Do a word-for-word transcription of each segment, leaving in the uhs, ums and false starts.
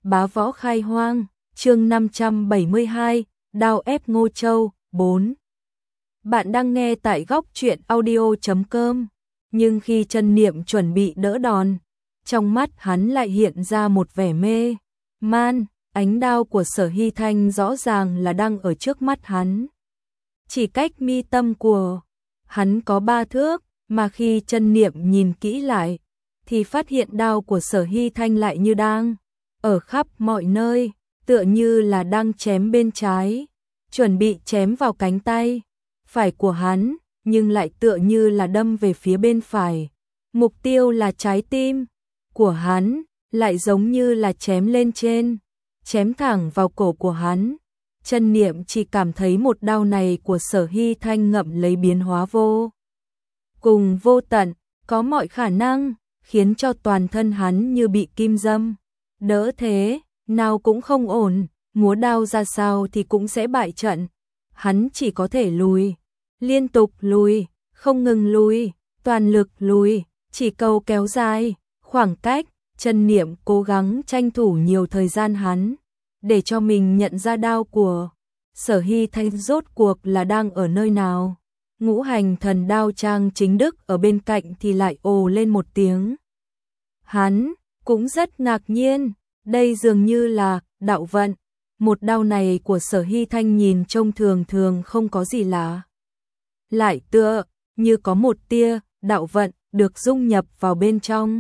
Bá Võ Khai Hoang, chương năm trăm bảy mươi hai, Đao ép Ngô Châu, bốn. Bạn đang nghe tại góc truyện audio chấm com, nhưng khi Chân Niệm chuẩn bị đỡ đòn, trong mắt hắn lại hiện ra một vẻ mê man, ánh đao của Sở Hy Thanh rõ ràng là đang ở trước mắt hắn. Chỉ cách mi tâm của hắn có ba thước, mà khi Chân Niệm nhìn kỹ lại, thì phát hiện đao của Sở Hy Thanh lại như đang ở khắp mọi nơi, tựa như là đang chém bên trái, chuẩn bị chém vào cánh tay phải của hắn, nhưng lại tựa như là đâm về phía bên phải. Mục tiêu là trái tim của hắn, lại giống như là chém lên trên, chém thẳng vào cổ của hắn. Chân Niệm chỉ cảm thấy một đao này của Sở Hy Thanh ngậm lấy biến hóa vô cùng vô tận, có mọi khả năng khiến cho toàn thân hắn như bị kim dâm. Đỡ thế, nào cũng không ổn, múa đao ra sao thì cũng sẽ bại trận. Hắn chỉ có thể lùi, liên tục lùi, không ngừng lùi, toàn lực lùi, chỉ cầu kéo dài khoảng cách. Chân Niệm cố gắng tranh thủ nhiều thời gian hắn, để cho mình nhận ra đao của Sở Hy Thanh rốt cuộc là đang ở nơi nào. Ngũ Hành Thần Đao Trang Chính Đức ở bên cạnh thì lại ồ lên một tiếng. Hắn cũng rất ngạc nhiên, đây dường như là đạo vận. Một đao này của Sở Hy Thanh nhìn trông thường thường không có gì lạ, lại tựa như có một tia đạo vận được dung nhập vào bên trong.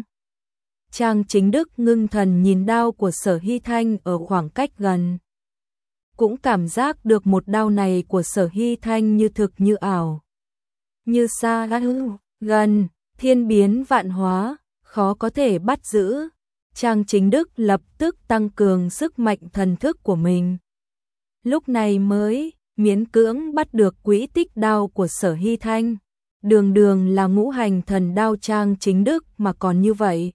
Trang Chính Đức ngưng thần nhìn đao của Sở Hy Thanh ở khoảng cách gần, cũng cảm giác được một đao này của Sở Hy Thanh như thực như ảo, như xa gần, thiên biến vạn hóa, khó có thể bắt giữ. Trang Chính Đức lập tức tăng cường sức mạnh thần thức của mình, lúc này mới miễn cưỡng bắt được quỹ tích đao của Sở Hy Thanh. Đường đường là ngũ hành thần đao Trang Chính Đức mà còn như vậy,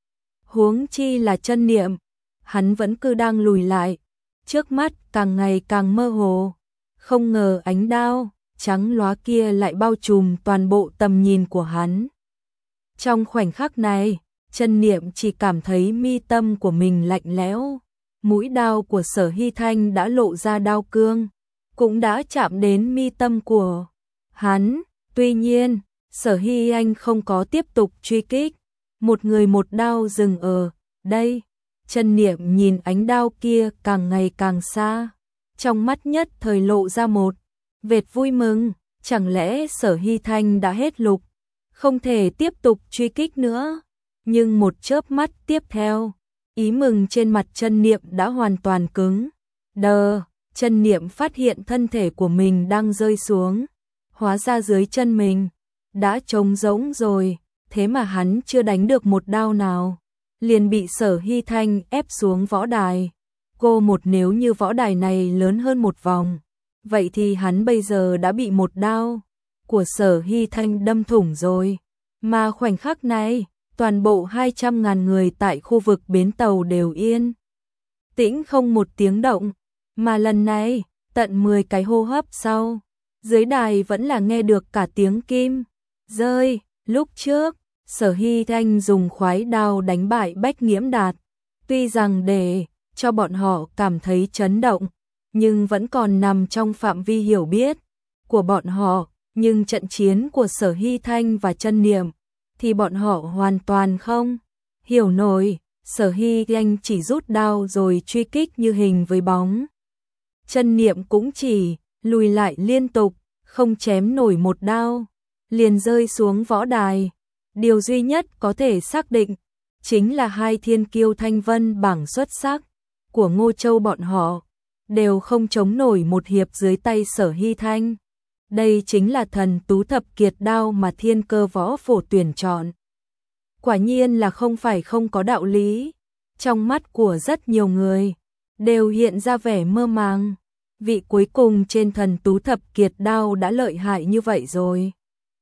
huống chi là Chân Niệm, hắn vẫn cứ đang lùi lại, trước mắt càng ngày càng mơ hồ. Không ngờ ánh đao trắng lóa kia lại bao trùm toàn bộ tầm nhìn của hắn. Trong khoảnh khắc này, Chân Niệm chỉ cảm thấy mi tâm của mình lạnh lẽo. Mũi đao của Sở Hy Thanh đã lộ ra đao cương, cũng đã chạm đến mi tâm của hắn. Tuy nhiên, Sở Hy Anh không có tiếp tục truy kích, một người một đao dừng ở đây. Chân Niệm nhìn ánh đao kia càng ngày càng xa, trong mắt nhất thời lộ ra một vệt vui mừng. Chẳng lẽ Sở Hy Thanh đã hết lục, không thể tiếp tục truy kích nữa? Nhưng một chớp mắt tiếp theo, ý mừng trên mặt Chân Niệm đã hoàn toàn cứng đờ. Chân Niệm phát hiện thân thể của mình đang rơi xuống, hóa ra dưới chân mình đã trống rỗng rồi. Thế mà hắn chưa đánh được một đao nào, liền bị Sở Hy Thanh ép xuống võ đài. Cô một nếu như võ đài này lớn hơn một vòng, vậy thì hắn bây giờ đã bị một đao của Sở Hy Thanh đâm thủng rồi. Mà khoảnh khắc này, toàn bộ hai trăm ngàn người tại khu vực bến tàu đều yên tĩnh không một tiếng động. Mà lần này, tận mười cái hô hấp sau, dưới đài vẫn là nghe được cả tiếng kim rơi. Lúc trước, Sở Hy Thanh dùng khoái đao đánh bại Bách Nghiễm Đạt, tuy rằng để cho bọn họ cảm thấy chấn động, nhưng vẫn còn nằm trong phạm vi hiểu biết của bọn họ. Nhưng trận chiến của Sở Hy Thanh và Chân Niệm thì bọn họ hoàn toàn không hiểu nổi. Sở Hy Thanh chỉ rút đao rồi truy kích như hình với bóng, Chân Niệm cũng chỉ lùi lại liên tục, không chém nổi một đao, liền rơi xuống võ đài. Điều duy nhất có thể xác định chính là hai thiên kiêu thanh vân bảng xuất sắc của Ngô Châu bọn họ đều không chống nổi một hiệp dưới tay Sở Hy Thanh. Đây chính là thần tú thập kiệt đao mà Thiên Cơ Võ Phổ tuyển chọn. Quả nhiên là không phải không có đạo lý. Trong mắt của rất nhiều người đều hiện ra vẻ mơ màng. Vị cuối cùng trên thần tú thập kiệt đao đã lợi hại như vậy rồi,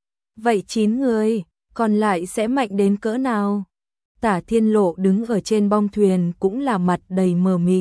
vậy chín người còn lại sẽ mạnh đến cỡ nào? Tả Thiên Lộ đứng ở trên bong thuyền cũng là mặt đầy mờ mịt.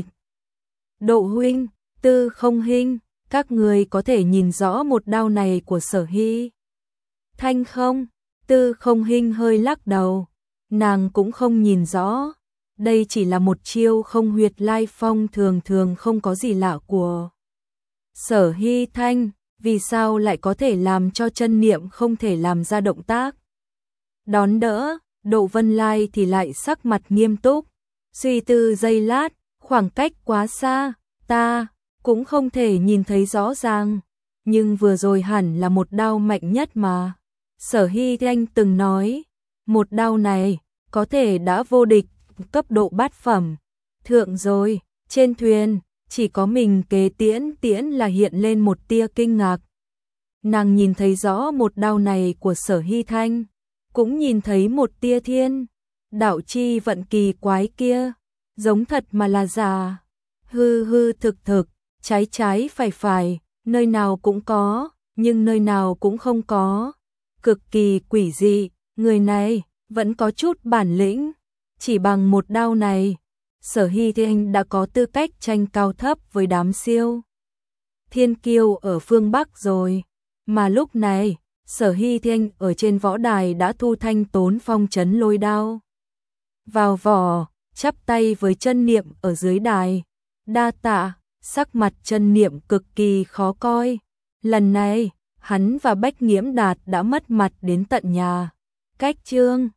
Độ huynh, Tư Không Hinh, các người có thể nhìn rõ một đao này của Sở Hy Thanh không? Tư Không Hinh hơi lắc đầu, nàng cũng không nhìn rõ. đây chỉ là một chiêu không huyệt lai phong thường thường không có gì lạ của Sở Hy Thanh, vì sao lại có thể làm cho chân niệm không thể làm ra động tác. Đón đỡ, Độ Vân Lai thì lại sắc mặt nghiêm túc, suy tư giây lát, khoảng cách quá xa, ta cũng không thể nhìn thấy rõ ràng, nhưng vừa rồi hẳn là một đao mạnh nhất mà. Sở Hy Thanh từng nói, một đao này có thể đã vô địch cấp độ bát phẩm. Thượng rồi, trên thuyền, chỉ có mình Kế Tiễn Tiễn là hiện lên một tia kinh ngạc. Nàng nhìn thấy rõ một đao này của Sở Hy Thanh, cũng nhìn thấy một tia thiên đạo chi vận kỳ quái kia, giống thật mà là giả, hư hư thực thực, trái trái phải phải, nơi nào cũng có, nhưng nơi nào cũng không có, cực kỳ quỷ dị. Người này vẫn có chút bản lĩnh, chỉ bằng một đao này, Sở Hy Thanh đã có tư cách tranh cao thấp với đám siêu thiên kiêu ở phương Bắc rồi. Mà lúc này, Sở Hy Thanh ở trên võ đài đã thu thanh tốn phong trấn lôi đao vào vỏ, chắp tay với chân niệm ở dưới đài. Đa tạ, sắc mặt chân niệm cực kỳ khó coi. Lần này, hắn và Bách Nghiễm Đạt đã mất mặt đến tận nhà. Cách Trương